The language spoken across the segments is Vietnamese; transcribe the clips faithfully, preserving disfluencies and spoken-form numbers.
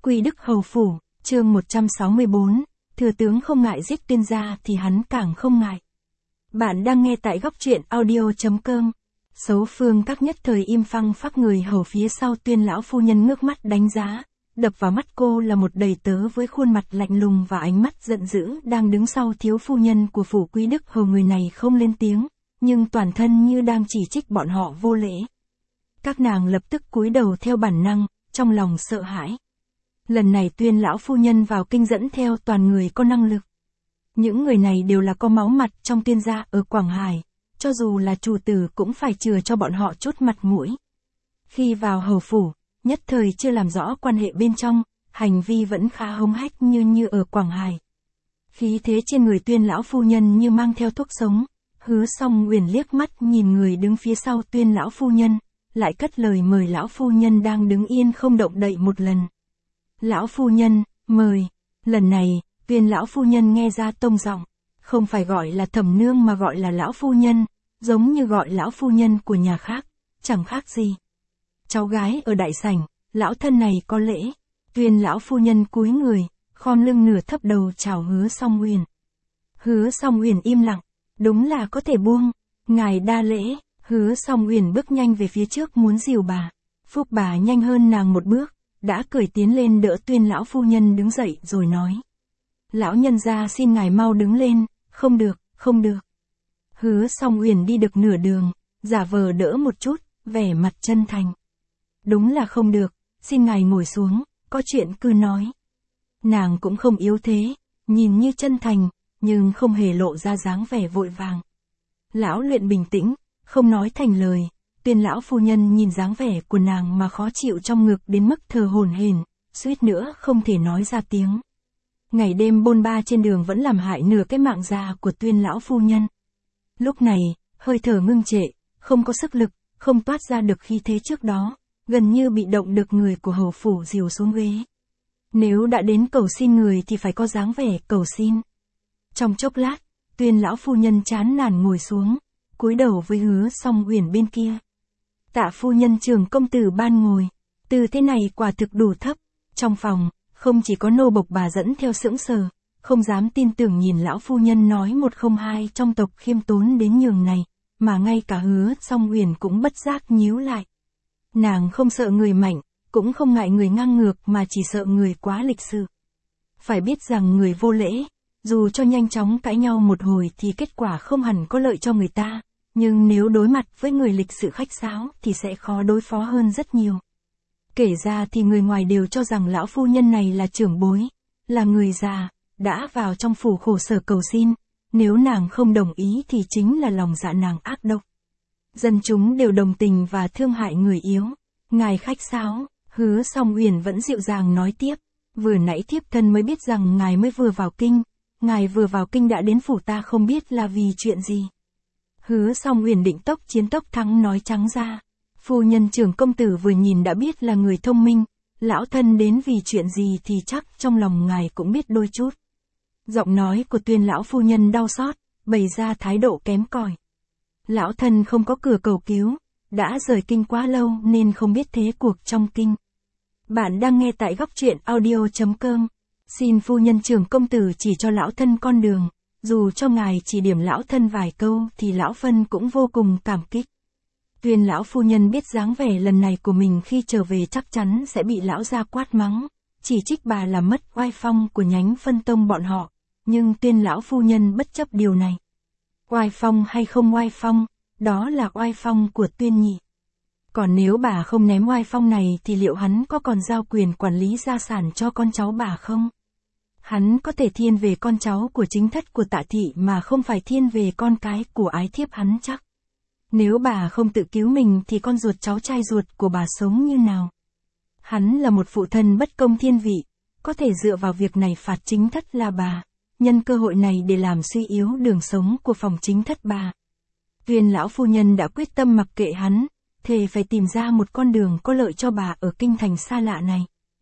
Quy Đức Hầu Phủ, chương một trăm sáu mươi bốn, thừa tướng không ngại giết Tuyên gia thì hắn càng không ngại. Bạn đang nghe tại góc truyện audio.com. Xấu phương các nhất thời im phăng phắc, người hầu phía sau Tuyên lão phu nhân ngước mắt đánh giá, đập vào mắt cô là một đầy tớ với khuôn mặt lạnh lùng và ánh mắt giận dữ đang đứng sau thiếu phu nhân của phủ Quy Đức Hầu. Người này không lên tiếng, nhưng toàn thân như đang chỉ trích bọn họ vô lễ. Các nàng lập tức cúi đầu theo bản năng, trong lòng sợ hãi. Lần này Tuyên lão phu nhân vào kinh dẫn theo toàn người có năng lực. Những người này đều là có máu mặt trong Tuyên gia ở Quảng Hải, cho dù là chủ tử cũng phải chừa cho bọn họ chút mặt mũi. Khi vào hầu phủ, nhất thời chưa làm rõ quan hệ bên trong, hành vi vẫn khá hống hách như như ở Quảng Hải. Khí thế trên người Tuyên lão phu nhân như mang theo thuốc sống. Hứa Song Uyển liếc mắt nhìn người đứng phía sau Tuyên lão phu nhân, lại cất lời mời lão phu nhân đang đứng yên không động đậy một lần. Lão phu nhân, mời. Lần này, Tuyên lão phu nhân nghe ra tông giọng, không phải gọi là thẩm nương mà gọi là lão phu nhân, giống như gọi lão phu nhân của nhà khác, chẳng khác gì. Cháu gái ở đại sảnh, lão thân này có lễ. Tuyên lão phu nhân cúi người, khom lưng nửa thấp đầu chào Hứa Song Uyển. Hứa Song Uyển im lặng, đúng là có thể buông, ngài đa lễ. Hứa Song Uyển bước nhanh về phía trước muốn dìu bà. Phúc bà nhanh hơn nàng một bước, đã cười tiến lên đỡ Tuyên lão phu nhân đứng dậy rồi nói. Lão nhân gia xin ngài mau đứng lên. Không được, không được. Hứa Song Uyển đi được nửa đường, giả vờ đỡ một chút, vẻ mặt chân thành. Đúng là không được, xin ngài ngồi xuống, có chuyện cứ nói. Nàng cũng không yếu thế, nhìn như chân thành, nhưng không hề lộ ra dáng vẻ vội vàng. Lão luyện bình tĩnh, không nói thành lời. Tuyên lão phu nhân nhìn dáng vẻ của nàng mà khó chịu trong ngực đến mức thở hổn hển, suýt nữa không thể nói ra tiếng. Ngày đêm bôn ba trên đường vẫn làm hại nửa cái mạng già của Tuyên lão phu nhân. Lúc này, hơi thở ngưng trệ, không có sức lực, không toát ra được khí thế trước đó, gần như bị động được người của hầu phủ dìu xuống ghế. Nếu đã đến cầu xin người thì phải có dáng vẻ cầu xin. Trong chốc lát, Tuyên lão phu nhân chán nản ngồi xuống, cúi đầu với Hứa Song Uyển bên kia. Tạ phu nhân Trường công tử ban ngồi, từ thế này quả thực đủ thấp. Trong phòng, không chỉ có nô bộc bà dẫn theo sững sờ, không dám tin tưởng nhìn lão phu nhân nói một không hai trong tộc khiêm tốn đến nhường này, mà ngay cả Hứa Song Uyển cũng bất giác nhíu lại. Nàng không sợ người mạnh, cũng không ngại người ngang ngược mà chỉ sợ người quá lịch sự. Phải biết rằng người vô lễ, dù cho nhanh chóng cãi nhau một hồi thì kết quả không hẳn có lợi cho người ta, nhưng nếu đối mặt với người lịch sự khách sáo thì sẽ khó đối phó hơn rất nhiều. Kể ra thì người ngoài đều cho rằng lão phu nhân này là trưởng bối, là người già, đã vào trong phủ khổ sở cầu xin, nếu nàng không đồng ý thì chính là lòng dạ nàng ác độc. Dân chúng đều đồng tình và thương hại người yếu. Ngài khách sáo, Hứa Song Uyển vẫn dịu dàng nói tiếp, vừa nãy thiếp thân mới biết rằng ngài mới vừa vào kinh, ngài vừa vào kinh đã đến phủ ta không biết là vì chuyện gì. Hứa Song Uyển định tốc chiến tốc thắng nói trắng ra. Phu nhân Trường công tử vừa nhìn đã biết là người thông minh, lão thân đến vì chuyện gì thì chắc trong lòng ngài cũng biết đôi chút. Giọng nói của Tuyên lão phu nhân đau xót, bày ra thái độ kém cỏi. Lão thân không có cửa cầu cứu, đã rời kinh quá lâu nên không biết thế cuộc trong kinh. Bạn đang nghe tại góc truyện audio.com. Xin phu nhân Trường công tử chỉ cho lão thân con đường, dù cho ngài chỉ điểm lão thân vài câu thì lão phân cũng vô cùng cảm kích. Tuyên lão phu nhân biết dáng vẻ lần này của mình khi trở về chắc chắn sẽ bị lão gia quát mắng, chỉ trích bà là mất oai phong của nhánh phân tông bọn họ, nhưng Tuyên lão phu nhân bất chấp điều này. Oai phong hay không oai phong, đó là oai phong của Tuyên nhị. Còn nếu bà không ném oai phong này thì liệu hắn có còn giao quyền quản lý gia sản cho con cháu bà không? Hắn có thể thiên về con cháu của chính thất của Tạ thị mà không phải thiên về con cái của ái thiếp hắn chắc. Nếu bà không tự cứu mình thì con ruột cháu trai ruột của bà sống như nào? Hắn là một phụ thân bất công thiên vị, có thể dựa vào việc này phạt chính thất là bà, nhân cơ hội này để làm suy yếu đường sống của phòng chính thất bà. Tuyên lão phu nhân đã quyết tâm mặc kệ hắn, thề phải tìm ra một con đường có lợi cho bà ở kinh thành xa lạ này.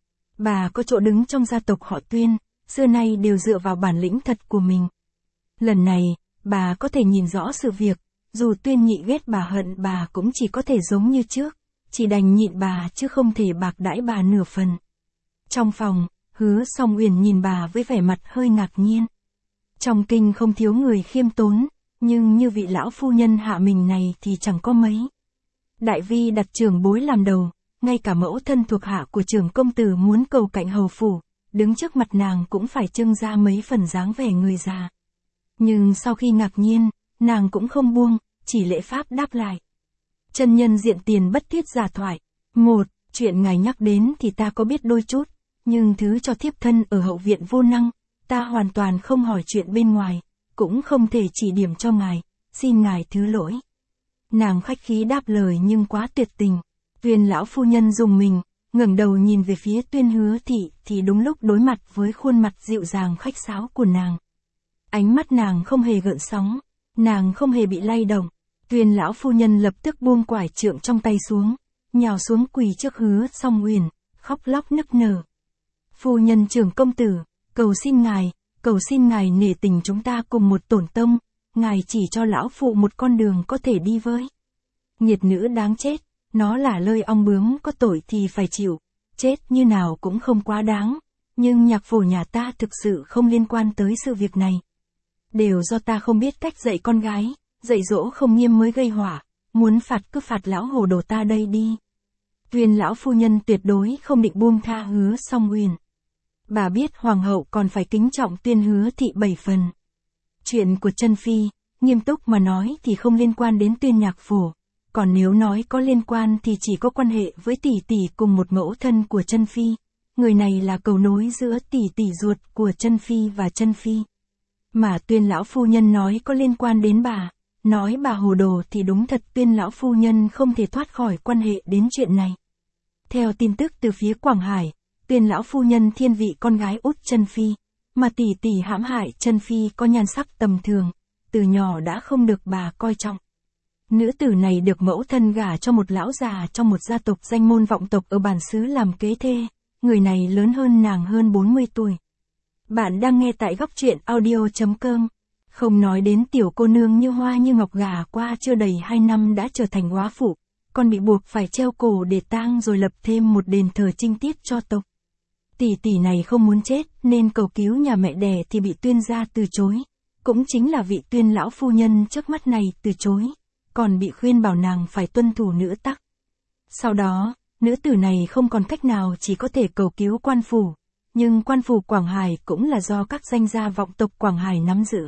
Bà có chỗ đứng trong gia tộc họ Tuyên, xưa nay đều dựa vào bản lĩnh thật của mình. Lần này, bà có thể nhìn rõ sự việc. Dù Tuyên nhị ghét bà hận bà cũng chỉ có thể giống như trước, chỉ đành nhịn bà chứ không thể bạc đãi bà nửa phần. Trong phòng, Hứa Song Uyển nhìn bà với vẻ mặt hơi ngạc nhiên. Trong kinh không thiếu người khiêm tốn, nhưng như vị lão phu nhân Hạ Mình này thì chẳng có mấy. Đại vi đặt trưởng bối làm đầu, ngay cả mẫu thân thuộc hạ của trưởng công tử muốn cầu cạnh hầu phủ, đứng trước mặt nàng cũng phải trưng ra mấy phần dáng vẻ người già. Nhưng sau khi ngạc nhiên, nàng cũng không buông, chỉ lễ pháp đáp lại. Chân nhân diện tiền bất thiết giả thoại. Một, chuyện ngài nhắc đến thì ta có biết đôi chút, nhưng thứ cho thiếp thân ở hậu viện vô năng, ta hoàn toàn không hỏi chuyện bên ngoài, cũng không thể chỉ điểm cho ngài, xin ngài thứ lỗi. Nàng khách khí đáp lời nhưng quá tuyệt tình. Tuyên lão phu nhân dùng mình, ngẩng đầu nhìn về phía Tuyên Hứa thị thì đúng lúc đối mặt với khuôn mặt dịu dàng khách sáo của nàng. Ánh mắt nàng không hề gợn sóng, nàng không hề bị lay động. Tuyên lão phu nhân lập tức buông quải trượng trong tay xuống, nhào xuống quỳ trước Hứa Song Uyển, khóc lóc nức nở. Phu nhân trưởng công tử, cầu xin ngài, cầu xin ngài nể tình chúng ta cùng một tổn tông, ngài chỉ cho lão phụ một con đường có thể đi với. Nghiệt nữ đáng chết, nó là lơi ong bướm có tội thì phải chịu, chết như nào cũng không quá đáng, nhưng nhạc phổ nhà ta thực sự không liên quan tới sự việc này. Đều do ta không biết cách dạy con gái, dạy dỗ không nghiêm mới gây họa, muốn phạt cứ phạt lão hồ đồ ta đây đi. Tuyên lão phu nhân tuyệt đối không định buông tha Hứa Song Uyển. Bà biết hoàng hậu còn phải kính trọng Tuyên Hứa thị bảy phần. Chuyện của Chân Phi, nghiêm túc mà nói thì không liên quan đến Tuyên nhạc phổ, còn nếu nói có liên quan thì chỉ có quan hệ với tỷ tỷ cùng một mẫu thân của Chân Phi. Người này là cầu nối giữa tỷ tỷ ruột của Chân Phi và Chân Phi. Mà Tuyên lão phu nhân nói có liên quan đến bà, nói bà hồ đồ thì đúng thật Tuyên lão phu nhân không thể thoát khỏi quan hệ đến chuyện này. Theo tin tức từ phía Quảng Hải, Tuyên lão phu nhân thiên vị con gái út Chân Phi, mà tỷ tỷ hãm hại Chân Phi có nhan sắc tầm thường, từ nhỏ đã không được bà coi trọng. Nữ tử này được mẫu thân gả cho một lão già trong một gia tộc danh môn vọng tộc ở bản xứ làm kế thê, người này lớn hơn nàng hơn bốn mươi tuổi. Bạn đang nghe tại góc truyện audio chấm com. Không nói đến tiểu cô nương như hoa như ngọc gả qua chưa đầy hai năm đã trở thành góa phụ, còn bị buộc phải treo cổ để tang rồi lập thêm một đền thờ trinh tiết cho tộc. Tỷ tỷ này không muốn chết nên cầu cứu nhà mẹ đẻ thì bị Tuyên gia từ chối, cũng chính là vị Tuyên lão phu nhân trước mắt này từ chối, còn bị khuyên bảo nàng phải tuân thủ nữ tắc. Sau đó, nữ tử này không còn cách nào chỉ có thể cầu cứu quan phủ, nhưng quan phủ Quảng Hải cũng là do các danh gia vọng tộc Quảng Hải nắm giữ.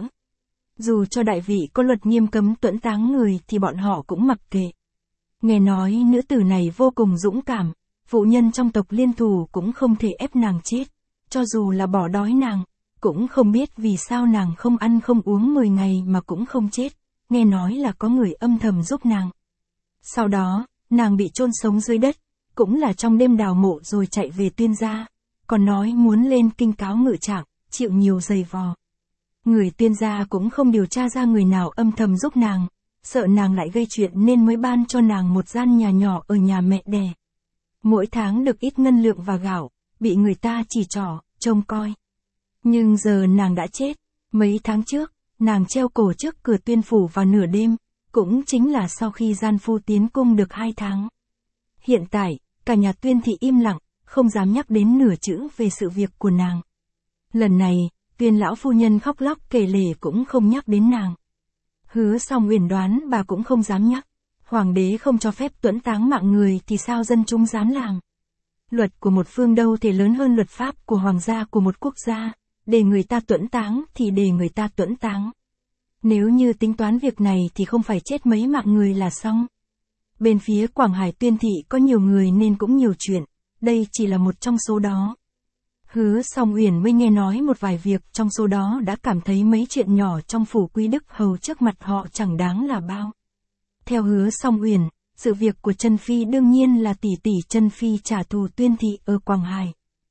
Dù cho đại vị có luật nghiêm cấm tuẫn táng người thì bọn họ cũng mặc kệ. Nghe nói nữ tử này vô cùng dũng cảm, phụ nhân trong tộc liên thủ cũng không thể ép nàng chết, cho dù là bỏ đói nàng, cũng không biết vì sao nàng không ăn không uống mười ngày mà cũng không chết, nghe nói là có người âm thầm giúp nàng. Sau đó, nàng bị chôn sống dưới đất, cũng là trong đêm đào mộ rồi chạy về Tuyên gia, còn nói muốn lên kinh cáo ngự trạng, chịu nhiều giày vò. Người Tuyên gia cũng không điều tra ra người nào âm thầm giúp nàng, sợ nàng lại gây chuyện nên mới ban cho nàng một gian nhà nhỏ ở nhà mẹ đẻ. Mỗi tháng được ít ngân lượng và gạo, bị người ta chỉ trỏ, trông coi. Nhưng giờ nàng đã chết, mấy tháng trước, nàng treo cổ trước cửa Tuyên phủ vào nửa đêm, cũng chính là sau khi gian phu tiến cung được hai tháng. Hiện tại, cả nhà Tuyên thị im lặng, không dám nhắc đến nửa chữ về sự việc của nàng. Lần này, Tuyên lão phu nhân khóc lóc kể lể cũng không nhắc đến nàng. Hứa Song Uyển đoán bà cũng không dám nhắc. Hoàng đế không cho phép tuẫn táng mạng người thì sao dân chúng dám làm. Luật của một phương đâu thể lớn hơn luật pháp của hoàng gia của một quốc gia, để người ta tuẫn táng thì để người ta tuẫn táng. Nếu như tính toán việc này thì không phải chết mấy mạng người là xong. Bên phía Quảng Hải Tuyên thị có nhiều người nên cũng nhiều chuyện, đây chỉ là một trong số đó. Hứa Song Uyển mới nghe nói một vài việc trong số đó đã cảm thấy mấy chuyện nhỏ trong phủ Quý Đức Hầu trước mặt họ chẳng đáng là bao. Theo Hứa Song Uyển, sự việc của Chân Phi đương nhiên là tỷ tỷ Chân Phi trả thù Tuyên thị ở Quảng Hải.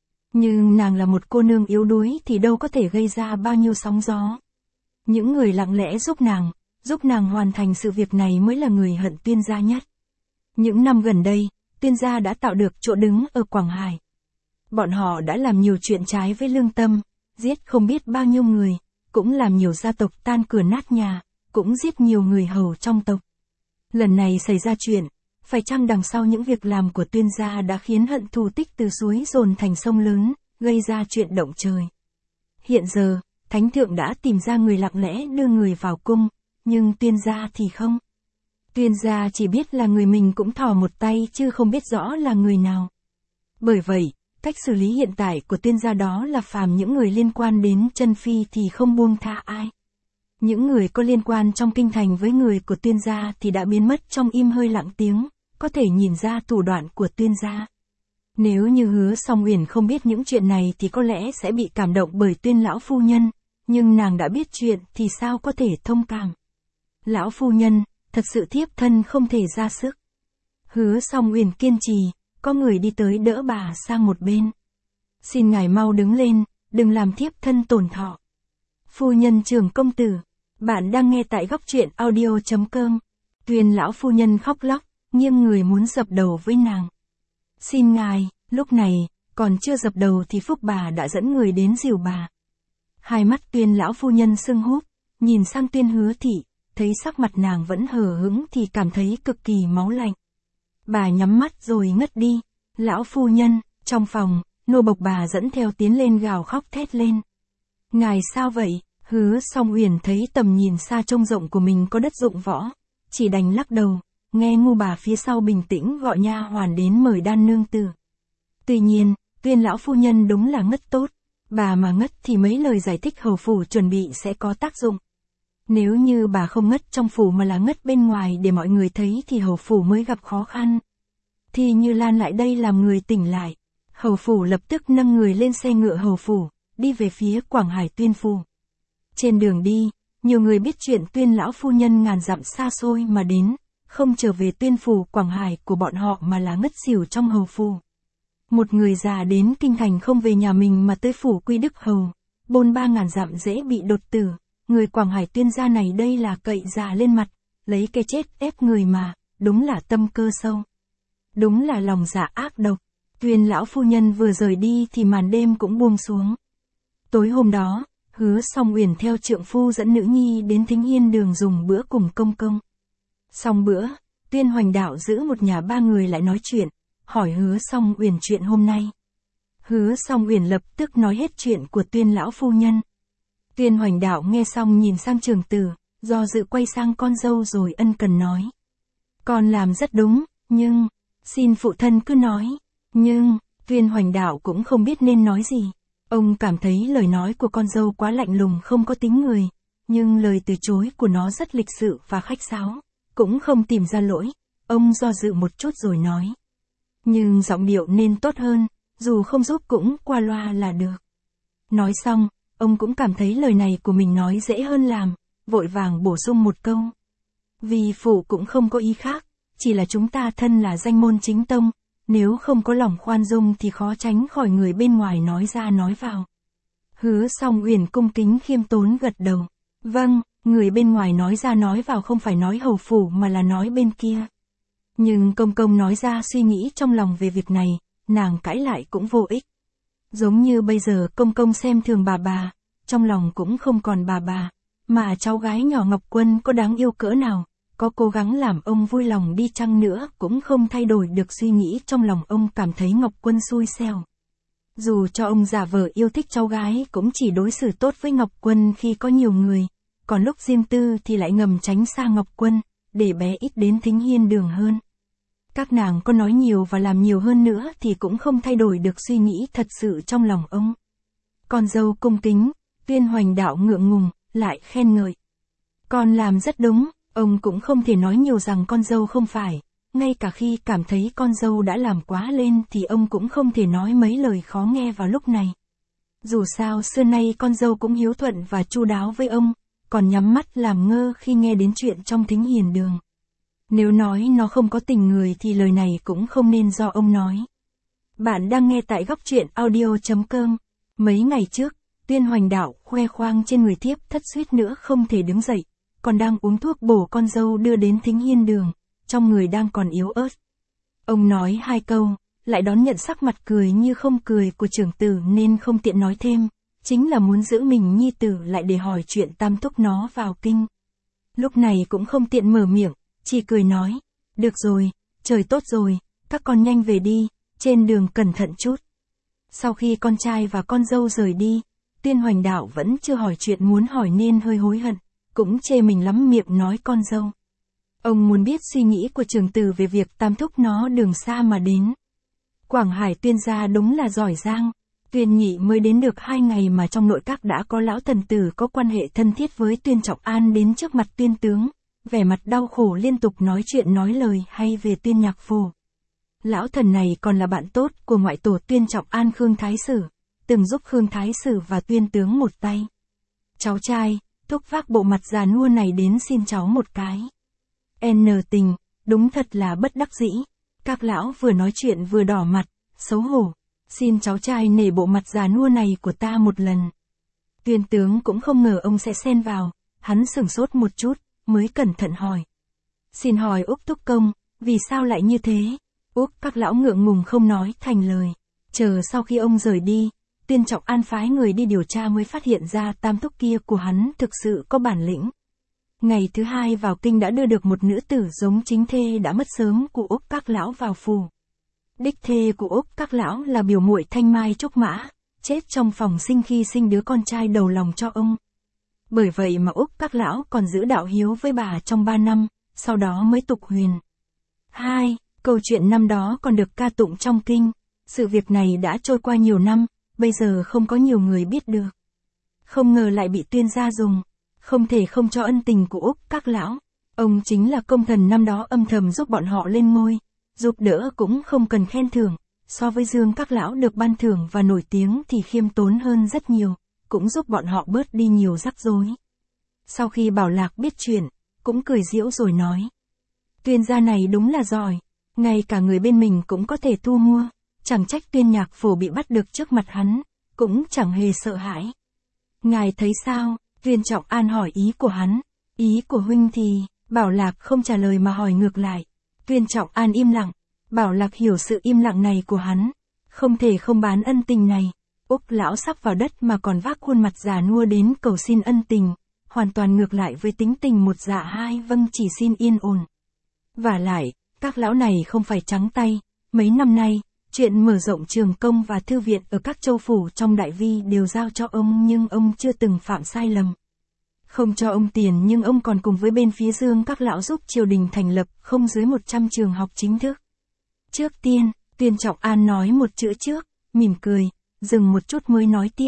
Nhưng nàng là một cô nương yếu đuối thì đâu có thể gây ra bao nhiêu sóng gió. Những người lặng lẽ giúp nàng, giúp nàng hoàn thành sự việc này mới là người hận Tuyên gia nhất. Những năm gần đây, Tuyên gia đã tạo được chỗ đứng ở Quảng Hải. Bọn họ đã làm nhiều chuyện trái với lương tâm, giết không biết bao nhiêu người, cũng làm nhiều gia tộc tan cửa nát nhà, cũng giết nhiều người hầu trong tộc. Lần này xảy ra chuyện, phải chăng đằng sau những việc làm của Tuyên gia đã khiến hận thù tích từ suối dồn thành sông lớn, gây ra chuyện động trời. Hiện giờ, Thánh thượng đã tìm ra người lặng lẽ đưa người vào cung, nhưng Tuyên gia thì không. Tuyên gia chỉ biết là người mình cũng thò một tay chứ không biết rõ là người nào. Bởi vậy, cách xử lý hiện tại của Tuyên gia đó là phàm những người liên quan đến chân phi thì không buông tha ai. Những người có liên quan trong kinh thành với người của Tuyên gia thì đã biến mất trong im hơi lặng tiếng, có thể nhìn ra thủ đoạn của Tuyên gia. Nếu như Hứa Song Uyển không biết những chuyện này thì có lẽ sẽ bị cảm động bởi Tuyên lão phu nhân, nhưng nàng đã biết chuyện thì sao có thể thông cảm. Lão phu nhân, thật sự thiếp thân không thể ra sức. Hứa Song Uyển kiên trì, có người đi tới đỡ bà sang một bên. Xin ngài mau đứng lên, đừng làm thiếp thân tổn thọ. Phu nhân Trường công tử, bạn đang nghe tại góc truyện audio chấm com. Tuyên lão phu nhân khóc lóc, nghiêng người muốn dập đầu với nàng. Xin ngài, lúc này, còn chưa dập đầu thì Phúc bà đã dẫn người đến dìu bà. Hai mắt Tuyên lão phu nhân sưng húp, nhìn sang Tuyên Hứa thị, thấy sắc mặt nàng vẫn hờ hững thì cảm thấy cực kỳ máu lạnh. Bà nhắm mắt rồi ngất đi. Lão phu nhân, trong phòng, nô bộc bà dẫn theo tiến lên gào khóc thét lên. Ngài sao vậy? Hứa Song Uyển thấy tầm nhìn xa trông rộng của mình có đất dụng võ, chỉ đành lắc đầu, nghe ngu bà phía sau bình tĩnh gọi nha hoàn đến mời đan nương tử. Tuy nhiên, Tuyên lão phu nhân đúng là ngất tốt, bà mà ngất thì mấy lời giải thích hầu phủ chuẩn bị sẽ có tác dụng. Nếu như bà không ngất trong phủ mà là ngất bên ngoài để mọi người thấy thì hầu phủ mới gặp khó khăn. Thì Như Lan lại đây làm người tỉnh lại. Hầu phủ lập tức nâng người lên xe ngựa hầu phủ, đi về phía Quảng Hải Tuyên phủ. Trên đường đi, nhiều người biết chuyện Tuyên lão phu nhân ngàn dặm xa xôi mà đến, không trở về Tuyên phủ Quảng Hải của bọn họ mà là ngất xỉu trong hầu phủ. Một người già đến kinh thành không về nhà mình mà tới phủ Quy Đức hầu, bôn ba ngàn dặm dễ bị đột tử. Người Quảng Hải Tuyên gia này đây là cậy già lên mặt, lấy cái chết ép người mà, đúng là tâm cơ sâu. Đúng là lòng dạ ác độc. Tuyên lão phu nhân vừa rời đi thì màn đêm cũng buông xuống. Tối hôm đó, Hứa Song Uyển theo trượng phu dẫn nữ nhi đến Thính Hiên đường dùng bữa cùng công công. Xong bữa, Tuyên Hoành đạo giữ một nhà ba người lại nói chuyện, hỏi Hứa Song Uyển chuyện hôm nay. Hứa Song Uyển lập tức nói hết chuyện của Tuyên lão phu nhân. Tuyên Hoành đạo nghe xong nhìn sang Trường tử, do dự quay sang con dâu rồi ân cần nói. Con làm rất đúng, nhưng, xin phụ thân cứ nói, nhưng, Tuyên Hoành đạo cũng không biết nên nói gì. Ông cảm thấy lời nói của con dâu quá lạnh lùng không có tính người, nhưng lời từ chối của nó rất lịch sự và khách sáo, cũng không tìm ra lỗi. Ông do dự một chút rồi nói. Nhưng giọng điệu nên tốt hơn, dù không giúp cũng qua loa là được. Nói xong, ông cũng cảm thấy lời này của mình nói dễ hơn làm, vội vàng bổ sung một câu. Vì phụ cũng không có ý khác, chỉ là chúng ta thân là danh môn chính tông, nếu không có lòng khoan dung thì khó tránh khỏi người bên ngoài nói ra nói vào. Hứa Song Uyển cung kính khiêm tốn gật đầu. Vâng, người bên ngoài nói ra nói vào không phải nói hầu phủ mà là nói bên kia. Nhưng công công nói ra suy nghĩ trong lòng về việc này, nàng cãi lại cũng vô ích. Giống như bây giờ công công xem thường bà bà, trong lòng cũng không còn bà bà, mà cháu gái nhỏ Ngọc Quân có đáng yêu cỡ nào, có cố gắng làm ông vui lòng đi chăng nữa cũng không thay đổi được suy nghĩ trong lòng ông cảm thấy Ngọc Quân xui xẻo. Dù cho ông giả vờ yêu thích cháu gái cũng chỉ đối xử tốt với Ngọc Quân khi có nhiều người, còn lúc riêng tư thì lại ngầm tránh xa Ngọc Quân, để bé ít đến Thính Hiên đường hơn. Các nàng có nói nhiều và làm nhiều hơn nữa thì cũng không thay đổi được suy nghĩ thật sự trong lòng ông. Con dâu cung kính, Tuyên Hoành đạo ngượng ngùng, lại khen ngợi. Con làm rất đúng, ông cũng không thể nói nhiều rằng con dâu không phải, ngay cả khi cảm thấy con dâu đã làm quá lên thì ông cũng không thể nói mấy lời khó nghe vào lúc này. Dù sao xưa nay con dâu cũng hiếu thuận và chu đáo với ông, còn nhắm mắt làm ngơ khi nghe đến chuyện trong Thính Hiền đường. Nếu nói nó không có tình người thì lời này cũng không nên do ông nói. Bạn đang nghe tại góc truyện audio chấm com. Mấy ngày trước, Tuyên Hoành đạo khoe khoang trên người thiếp thất suýt nữa không thể đứng dậy, còn đang uống thuốc bổ con dâu đưa đến Thính Hiên đường, trong người đang còn yếu ớt. Ông nói hai câu, lại đón nhận sắc mặt cười như không cười của trưởng tử nên không tiện nói thêm, chính là muốn giữ mình nhi tử lại để hỏi chuyện tam thúc nó vào kinh. Lúc này cũng không tiện mở miệng, chỉ cười nói, được rồi, trời tốt rồi, các con nhanh về đi, trên đường cẩn thận chút. Sau khi con trai và con dâu rời đi, Tuyên Hoành Đạo vẫn chưa hỏi chuyện muốn hỏi nên hơi hối hận, cũng chê mình lắm miệng nói con dâu. Ông muốn biết suy nghĩ của Trường Từ về việc tam thúc nó đường xa mà đến. Quảng Hải Tuyên gia đúng là giỏi giang. Tuyên Nhị mới đến được hai ngày mà trong nội các đã có lão thần tử có quan hệ thân thiết với Tuyên Trọng An đến trước mặt Tuyên tướng, vẻ mặt đau khổ liên tục nói chuyện nói lời hay về Tuyên Nhạc Phổ. Lão thần này còn là bạn tốt của ngoại tổ Tuyên Trọng An Khương Thái Sử, từng giúp Khương Thái Sử và Tuyên tướng một tay. Cháu trai, thúc vác bộ mặt già nua này đến xin cháu một cái. N tình, đúng thật là bất đắc dĩ. Các lão vừa nói chuyện vừa đỏ mặt, xấu hổ. Xin cháu trai nể bộ mặt già nua này của ta một lần. Tuyên tướng cũng không ngờ ông sẽ xen vào, hắn sửng sốt một chút, mới cẩn thận hỏi. Xin hỏi Úc Thúc Công, vì sao lại như thế? Úc các lão ngượng ngùng không nói thành lời. Chờ sau khi ông rời đi, Tuyên Trọng An phái người đi điều tra mới phát hiện ra tam thúc kia của hắn thực sự có bản lĩnh. Ngày thứ hai vào kinh đã đưa được một nữ tử giống chính thê đã mất sớm của Úc các lão vào phủ. Đích thê của Úc các lão là biểu muội Thanh Mai Trúc Mã, chết trong phòng sinh khi sinh đứa con trai đầu lòng cho ông. Bởi vậy mà Úc các lão còn giữ đạo hiếu với bà trong ba năm, sau đó mới tục huyền. hai. Câu chuyện năm đó còn được ca tụng trong kinh. Sự việc này đã trôi qua nhiều năm, bây giờ không có nhiều người biết được. Không ngờ lại bị Tuyên gia dùng. Không thể không cho ân tình của Úc các lão. Ông chính là công thần năm đó âm thầm giúp bọn họ lên ngôi. Giúp đỡ cũng không cần khen thưởng. So với Dương các lão được ban thưởng và nổi tiếng thì khiêm tốn hơn rất nhiều. Cũng giúp bọn họ bớt đi nhiều rắc rối. Sau khi Bảo Lạc biết chuyện, cũng cười giễu rồi nói. Tuyên gia này đúng là giỏi. Ngay cả người bên mình cũng có thể thu mua. Chẳng trách Tuyên Nhạc Phổ bị bắt được trước mặt hắn. Cũng chẳng hề sợ hãi. Ngài thấy sao? Tuyên Trọng An hỏi ý của hắn. Ý của huynh thì, Bảo Lạc không trả lời mà hỏi ngược lại. Tuyên Trọng An im lặng. Bảo Lạc hiểu sự im lặng này của hắn. Không thể không bán ân tình này. Úc lão sắp vào đất mà còn vác khuôn mặt già nua đến cầu xin ân tình. Hoàn toàn ngược lại với tính tình một dạ hai vâng chỉ xin yên ổn. Vả lại, các lão này không phải trắng tay. Mấy năm nay, chuyện mở rộng trường công và thư viện ở các châu phủ trong Đại Vi đều giao cho ông nhưng ông chưa từng phạm sai lầm. Không cho ông tiền nhưng ông còn cùng với bên phía Dương các lão giúp triều đình thành lập không dưới một trăm trường học chính thức. Trước tiên, Tuyên Trọng An nói một chữ trước, mỉm cười, dừng một chút mới nói tiếp.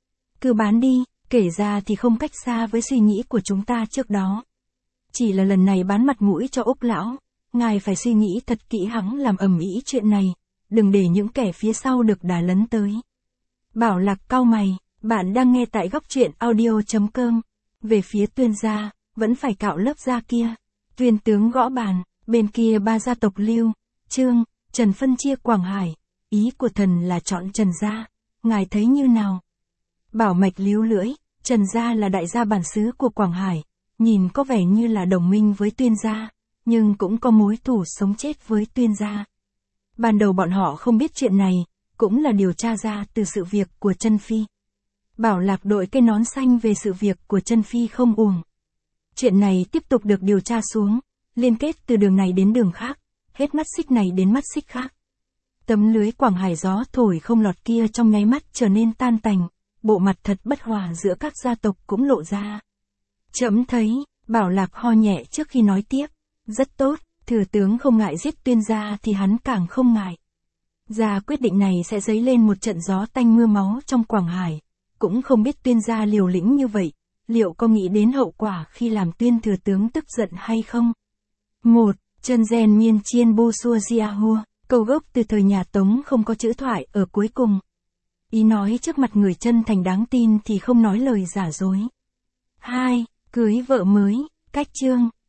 Cứ bán đi, kể ra thì không cách xa với suy nghĩ của chúng ta trước đó. Chỉ là lần này bán mặt mũi cho Úc lão, ngài phải suy nghĩ thật kỹ hắng làm ầm ĩ chuyện này, đừng để những kẻ phía sau được đà lấn tới. Bảo Lạc cau mày, bạn đang nghe tại góc truyện audio chấm com. Về phía Tuyên gia, vẫn phải cạo lớp da kia. Tuyên tướng gõ bàn, bên kia ba gia tộc Lưu, Trương, Trần phân chia Quảng Hải. Ý của thần là chọn Trần gia, ngài thấy như nào? Bảo Mạch líu lưỡi, Trần gia là đại gia bản xứ của Quảng Hải, nhìn có vẻ như là đồng minh với Tuyên gia, nhưng cũng có mối thù sống chết với Tuyên gia. Ban đầu bọn họ không biết chuyện này, cũng là điều tra ra từ sự việc của Trân Phi. Bảo Lạc đội cái nón xanh về sự việc của Trân Phi không uổng. Chuyện này tiếp tục được điều tra xuống, liên kết từ đường này đến đường khác, hết mắt xích này đến mắt xích khác. Tấm lưới Quảng Hải gió thổi không lọt kia trong nháy mắt trở nên tan tành, bộ mặt thật bất hòa giữa các gia tộc cũng lộ ra. Trẫm thấy, Bảo Lạc ho nhẹ trước khi nói tiếp, rất tốt, thừa tướng không ngại giết Tuyên gia thì hắn càng không ngại. Ra quyết định này sẽ dấy lên một trận gió tanh mưa máu trong Quảng Hải. Cũng không biết Tuyên gia liều lĩnh như vậy, liệu có nghĩ đến hậu quả khi làm Tuyên thừa tướng tức giận hay không? một. Chân gen miên chiên bu xua gia hua, câu gốc từ thời nhà Tống không có chữ thoại ở cuối cùng. Ý nói trước mặt người chân thành đáng tin thì không nói lời giả dối. hai. Cưới vợ mới, cách chương.